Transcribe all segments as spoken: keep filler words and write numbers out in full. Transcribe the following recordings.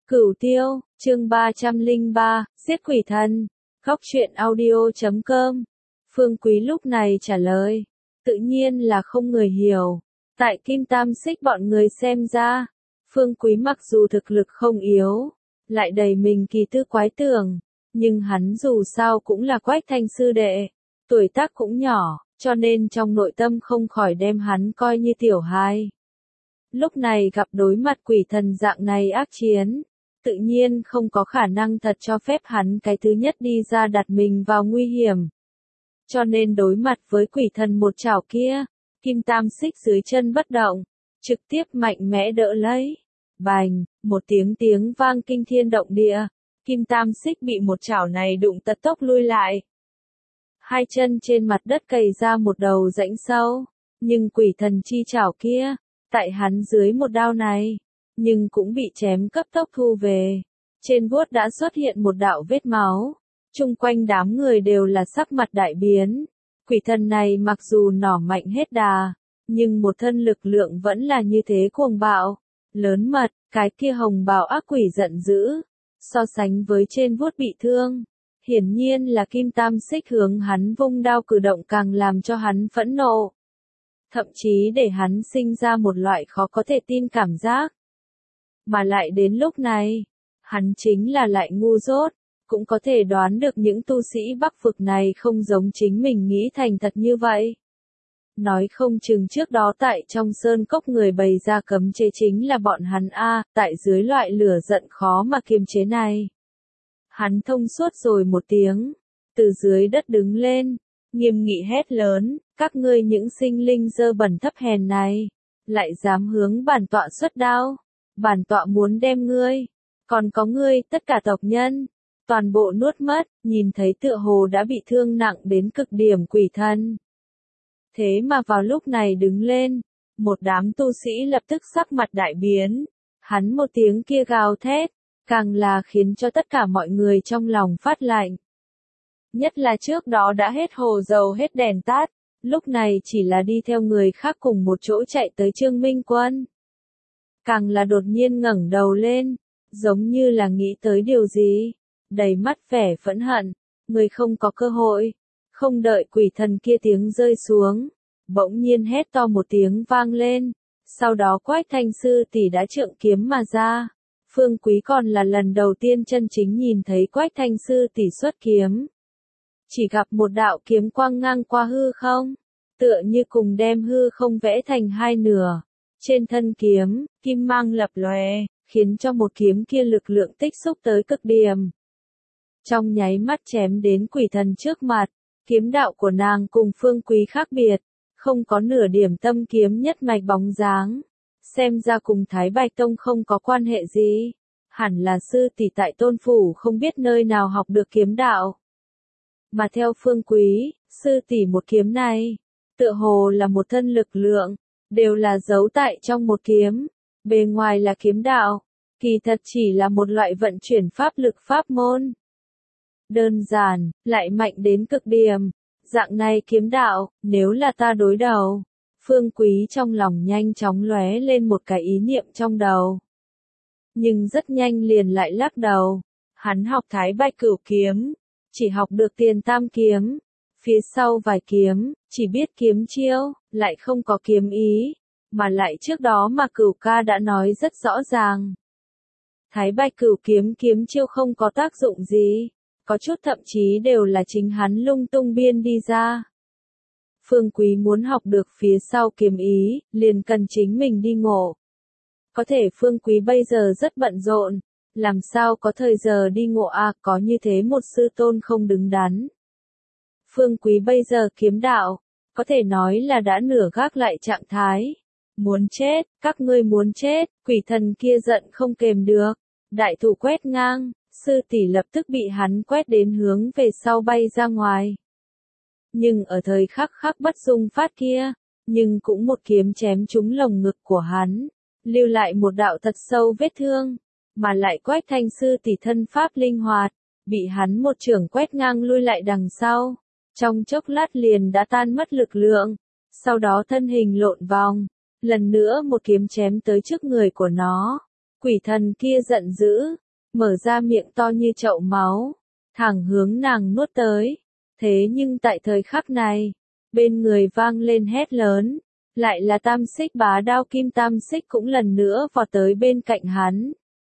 Cửu Tiêu, chương ba trăm lẻ ba, giết quỷ thần. Góc truyện audio chấm com. Phương Quý lúc này trả lời, tự nhiên là không người hiểu. Tại Kim Tam Xích bọn người xem ra, Phương Quý mặc dù thực lực không yếu, lại đầy mình kỳ tư quái tưởng, nhưng hắn dù sao cũng là Quách Thanh sư đệ, tuổi tác cũng nhỏ, cho nên trong nội tâm không khỏi đem hắn coi như tiểu hài. Lúc này gặp đối mặt quỷ thần dạng này ác chiến, tự nhiên không có khả năng thật cho phép hắn cái thứ nhất đi ra đặt mình vào nguy hiểm. Cho nên đối mặt với quỷ thần một chảo kia, Kim Tam Xích dưới chân bất động, trực tiếp mạnh mẽ đỡ lấy. Bành, một tiếng tiếng vang kinh thiên động địa, Kim Tam Xích bị một chảo này đụng tật tốc lui lại. Hai chân trên mặt đất cày ra một đầu rãnh sâu, nhưng quỷ thần chi chảo kia, tại hắn dưới một đao này, nhưng cũng bị chém cấp tốc thu về. Trên vuốt đã xuất hiện một đạo vết máu, chung quanh đám người đều là sắc mặt đại biến. Quỷ thần này mặc dù nỏ mạnh hết đà, nhưng một thân lực lượng vẫn là như thế cuồng bạo, lớn mật, cái kia hồng bào ác quỷ giận dữ, so sánh với trên vuốt bị thương. Hiển nhiên là Kim Tam Xích hướng hắn vung đao cử động càng làm cho hắn phẫn nộ. Thậm chí để hắn sinh ra một loại khó có thể tin cảm giác. Mà lại đến lúc này, hắn chính là lại ngu dốt, cũng có thể đoán được những tu sĩ Bắc vực này không giống chính mình nghĩ thành thật như vậy. Nói không chừng trước đó tại trong sơn cốc người bày ra cấm chế chính là bọn hắn a, tại dưới loại lửa giận khó mà kiềm chế này. Hắn thông suốt rồi một tiếng, từ dưới đất đứng lên, nghiêm nghị hét lớn, các ngươi những sinh linh dơ bẩn thấp hèn này, lại dám hướng bản tọa xuất đao, bản tọa muốn đem ngươi, còn có ngươi tất cả tộc nhân, toàn bộ nuốt mất, nhìn thấy tựa hồ đã bị thương nặng đến cực điểm quỷ thần. Thế mà vào lúc này đứng lên, một đám tu sĩ lập tức sắc mặt đại biến, hắn một tiếng kia gào thét, càng là khiến cho tất cả mọi người trong lòng phát lạnh. Nhất là trước đó đã hết hồ dầu hết đèn tắt, lúc này chỉ là đi theo người khác cùng một chỗ chạy tới Trương Minh Quân. Càng là đột nhiên ngẩng đầu lên, giống như là nghĩ tới điều gì, đầy mắt vẻ phẫn hận, người không có cơ hội, không đợi quỷ thần kia tiếng rơi xuống, bỗng nhiên hét to một tiếng vang lên, sau đó Quách Thanh sư tỷ đã trượng kiếm mà ra. Phương Quý còn là lần đầu tiên chân chính nhìn thấy Quách Thanh sư tỷ xuất kiếm. Chỉ gặp một đạo kiếm quang ngang qua hư không, tựa như cùng đem hư không vẽ thành hai nửa. Trên thân kiếm, kim mang lập lòe, khiến cho một kiếm kia lực lượng tích xúc tới cực điểm. Trong nháy mắt chém đến quỷ thần trước mặt, kiếm đạo của nàng cùng Phương Quý khác biệt, không có nửa điểm tâm kiếm nhất mạch bóng dáng. Xem ra cùng Thái Bạch Tông không có quan hệ gì, hẳn là sư tỷ tại Tôn Phủ không biết nơi nào học được kiếm đạo. Mà theo Phương Quý, sư tỷ một kiếm này, tựa hồ là một thân lực lượng, đều là giấu tại trong một kiếm, bề ngoài là kiếm đạo, kỳ thật chỉ là một loại vận chuyển pháp lực pháp môn. Đơn giản, lại mạnh đến cực điểm, dạng này kiếm đạo, nếu là ta đối đầu. Phương Quý trong lòng nhanh chóng lóe lên một cái ý niệm trong đầu. Nhưng rất nhanh liền lại lắc đầu. Hắn học Thái Bạch Cửu kiếm, chỉ học được Tiền Tam kiếm. Phía sau vài kiếm, chỉ biết kiếm chiêu, lại không có kiếm ý. Mà lại trước đó mà Cửu ca đã nói rất rõ ràng. Thái Bạch Cửu kiếm kiếm chiêu không có tác dụng gì. Có chút thậm chí đều là chính hắn lung tung biên đi ra. Phương Quý muốn học được phía sau kiếm ý, liền cần chính mình đi ngộ. Có thể Phương Quý bây giờ rất bận rộn, làm sao có thời giờ đi ngộ à, có như thế một sư tôn không đứng đắn. Phương Quý bây giờ kiếm đạo, có thể nói là đã nửa gác lại trạng thái. Muốn chết, các ngươi muốn chết, quỷ thần kia giận không kềm được, đại thủ quét ngang, sư tỷ lập tức bị hắn quét đến hướng về sau bay ra ngoài. Nhưng ở thời khắc khắc bất dung phát kia, nhưng cũng một kiếm chém trúng lồng ngực của hắn, lưu lại một đạo thật sâu vết thương, mà lại Quách Thanh sư tỷ thân pháp linh hoạt, bị hắn một chưởng quét ngang lui lại đằng sau, trong chốc lát liền đã tan mất lực lượng, sau đó thân hình lộn vòng, lần nữa một kiếm chém tới trước người của nó, Quỷ thần kia giận dữ, mở ra miệng to như chậu máu, thẳng hướng nàng nuốt tới. Thế nhưng tại thời khắc này, bên người vang lên hét lớn, lại là tam xích bá đao kim tam xích cũng lần nữa vọt tới bên cạnh hắn.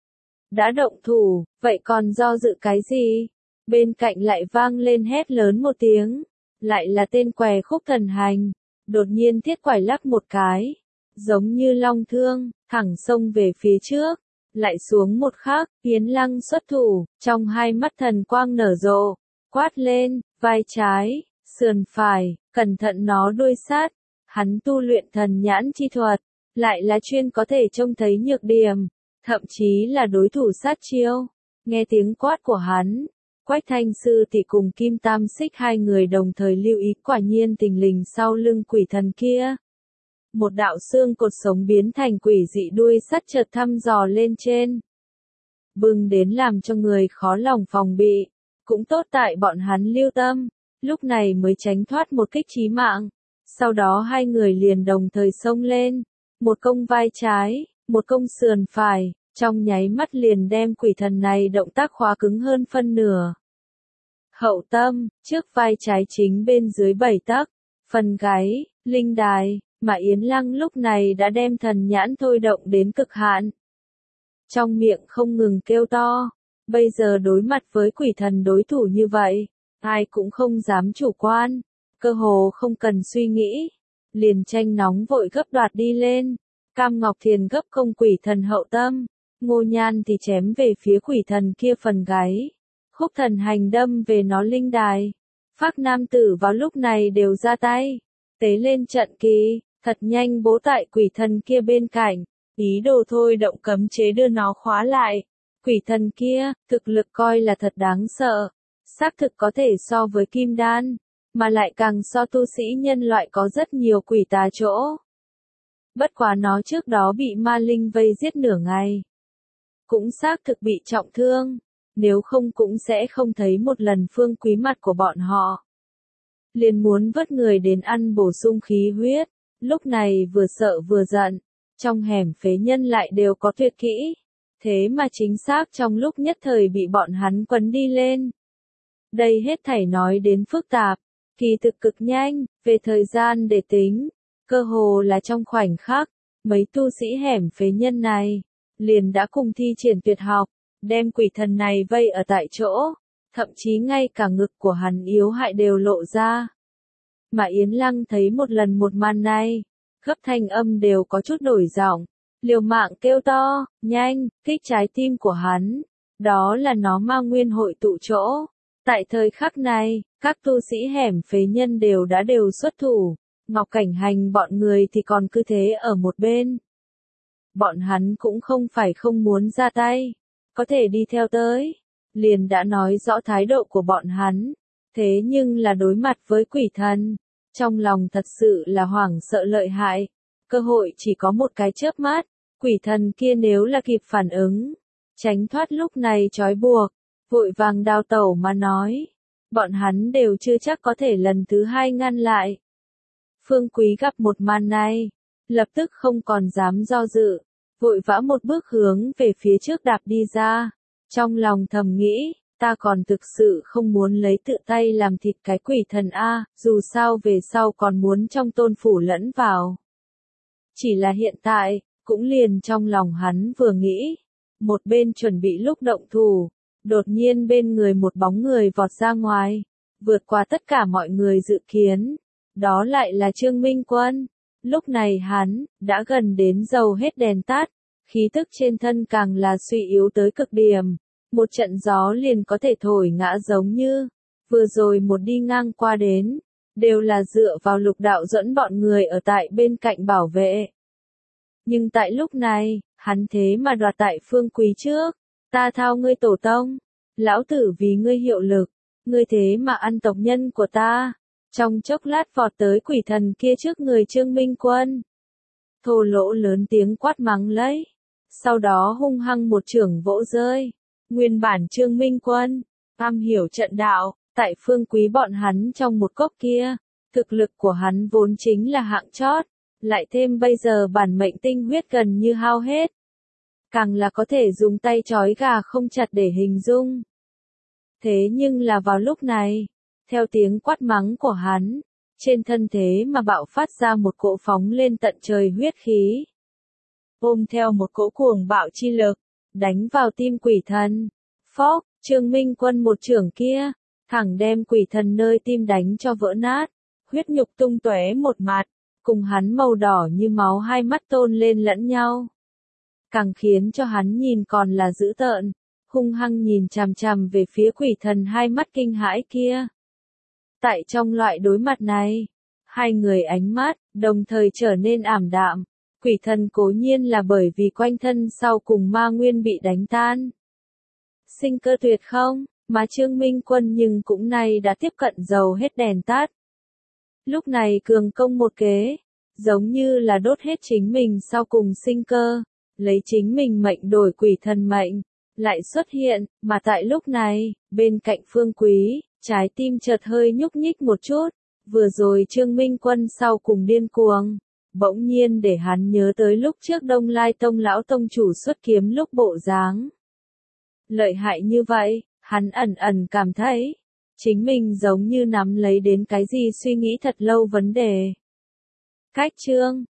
Đã động thủ, vậy còn do dự cái gì? Bên cạnh lại vang lên hét lớn một tiếng, lại là tên què Khúc Thần Hành, đột nhiên thiết quải lắc một cái, giống như long thương, thẳng xông về phía trước, lại xuống một khắc, Yến Lăng xuất thủ, trong hai mắt thần quang nở rộ, quát lên, vai trái, sườn phải, cẩn thận nó đuôi sát, hắn tu luyện thần nhãn chi thuật, lại là chuyên có thể trông thấy nhược điểm, thậm chí là đối thủ sát chiêu. Nghe tiếng quát của hắn, Quách Thanh Sư tỷ cùng Kim Tam Xích hai người đồng thời lưu ý, quả nhiên tình lình sau lưng quỷ thần kia. Một đạo xương cột sống biến thành quỷ dị đuôi sắt chợt thăm dò lên trên. Bừng đến làm cho người khó lòng phòng bị, cũng tốt tại bọn hắn lưu tâm, lúc này mới tránh thoát một kích chí mạng. Sau đó hai người liền đồng thời xông lên, một công vai trái, một công sườn phải, trong nháy mắt liền đem quỷ thần này động tác khóa cứng hơn phân nửa. Hậu tâm, trước vai trái chính bên dưới bảy tấc, phần gáy, linh đài, mà Yến Lăng lúc này đã đem thần nhãn thôi động đến cực hạn. Trong miệng không ngừng kêu to, bây giờ đối mặt với quỷ thần đối thủ như vậy, ai cũng không dám chủ quan, cơ hồ không cần suy nghĩ, liền tranh nóng vội gấp đoạt đi lên. Cam Ngọc Thiền gấp công quỷ thần hậu tâm, Ngô Nhan thì chém về phía quỷ thần kia phần gáy, Khúc Thần Hành đâm về nó linh đài. Phác nam tử vào lúc này đều ra tay, tế lên trận kỳ, thật nhanh bố tại quỷ thần kia bên cạnh, ý đồ thôi động cấm chế đưa nó khóa lại. Quỷ thần kia, thực lực coi là thật đáng sợ, xác thực có thể so với kim đan, mà lại càng so tu sĩ nhân loại có rất nhiều quỷ tà chỗ. Bất quá nó trước đó bị ma linh vây giết nửa ngày, cũng xác thực bị trọng thương, nếu không cũng sẽ không thấy một lần Phương Quý mặt của bọn họ. Liền muốn vớt người đến ăn bổ sung khí huyết, lúc này vừa sợ vừa giận, trong hẻm phế nhân lại đều có tuyệt kỹ, thế mà chính xác trong lúc nhất thời bị bọn hắn quấn đi lên. Đây hết thảy nói đến phức tạp, kỳ thực cực nhanh, về thời gian để tính, cơ hồ là trong khoảnh khắc, mấy tu sĩ hẻm phế nhân này, liền đã cùng thi triển tuyệt học, đem quỷ thần này vây ở tại chỗ, thậm chí ngay cả ngực của hắn yếu hại đều lộ ra. Mà Yến Lăng thấy một lần một màn này, gấp thanh âm đều có chút đổi giọng, liều mạng kêu to, nhanh, kích trái tim của hắn, đó là nó ma nguyên hội tụ chỗ. Tại thời khắc này, các tu sĩ hẻm phế nhân đều đã đều xuất thủ, Ngọc Cảnh Hành bọn người thì còn cứ thế ở một bên. Bọn hắn cũng không phải không muốn ra tay, có thể đi theo tới, liền đã nói rõ thái độ của bọn hắn, thế nhưng là đối mặt với quỷ thần, trong lòng thật sự là hoảng sợ lợi hại, cơ hội chỉ có một cái chớp mắt, quỷ thần kia nếu là kịp phản ứng, tránh thoát lúc này trói buộc, vội vàng đào tẩu mà nói, bọn hắn đều chưa chắc có thể lần thứ hai ngăn lại. Phương Quý gặp một màn này, lập tức không còn dám do dự, vội vã một bước hướng về phía trước đạp đi ra, trong lòng thầm nghĩ, ta còn thực sự không muốn lấy tự tay làm thịt cái quỷ thần A, dù sao về sau còn muốn trong tôn phủ lẫn vào. Chỉ là hiện tại, cũng liền trong lòng hắn vừa nghĩ, một bên chuẩn bị lúc động thủ, đột nhiên bên người một bóng người vọt ra ngoài, vượt qua tất cả mọi người dự kiến, đó lại là Trương Minh Quân. Lúc này hắn, đã gần đến dầu hết đèn tắt, khí tức trên thân càng là suy yếu tới cực điểm, một trận gió liền có thể thổi ngã giống như, vừa rồi một đi ngang qua đến, đều là dựa vào Lục Đạo Duẫn bọn người ở tại bên cạnh bảo vệ. Nhưng tại lúc này, hắn thế mà đoạt tại Phương Quý trước, ta thao ngươi tổ tông, lão tử vì ngươi hiệu lực, ngươi thế mà ăn tộc nhân của ta. Trong chốc lát vọt tới quỷ thần kia trước người Trương Minh Quân. Thô lỗ lớn tiếng quát mắng lấy. Sau đó hung hăng một chưởng vỗ rơi. Nguyên bản Trương Minh Quân, am hiểu trận đạo, tại Phương Quý bọn hắn trong một cốc kia. Thực lực của hắn vốn chính là hạng chót. Lại thêm bây giờ bản mệnh tinh huyết gần như hao hết. càng là có thể dùng tay trói gà không chặt để hình dung. Thế nhưng là vào lúc này, theo tiếng quát mắng của hắn, trên thân thế mà bạo phát ra một cỗ phóng lên tận trời huyết khí. Ôm theo một cỗ cuồng bạo chi lực, đánh vào tim quỷ thần. Phốc, Trương Minh Quân một chưởng kia, thẳng đem quỷ thần nơi tim đánh cho vỡ nát, huyết nhục tung tóe một mặt, cùng hắn màu đỏ như máu hai mắt tôn lên lẫn nhau. Càng khiến cho hắn nhìn còn là dữ tợn, hung hăng nhìn chằm chằm về phía quỷ thần hai mắt kinh hãi kia. Tại trong loại đối mặt này, hai người ánh mắt, đồng thời trở nên ảm đạm. Quỷ thần cố nhiên là bởi vì quanh thân sau cùng ma nguyên bị đánh tan. Sinh cơ tuyệt không, mà Trương Minh Quân nhưng cũng nay đã tiếp cận dầu hết đèn tắt. Lúc này cường công một kế, giống như là đốt hết chính mình sau cùng sinh cơ, lấy chính mình mệnh đổi quỷ thần mệnh, lại xuất hiện, mà tại lúc này, bên cạnh Phương Quý, trái tim chợt hơi nhúc nhích một chút, vừa rồi Trương Minh Quân sau cùng điên cuồng, bỗng nhiên để hắn nhớ tới lúc trước Đông Lai Tông lão tông chủ xuất kiếm lúc bộ dáng. Lợi hại như vậy, hắn ẩn ẩn cảm thấy, chính mình giống như nắm lấy đến cái gì suy nghĩ thật lâu vấn đề. Cách chương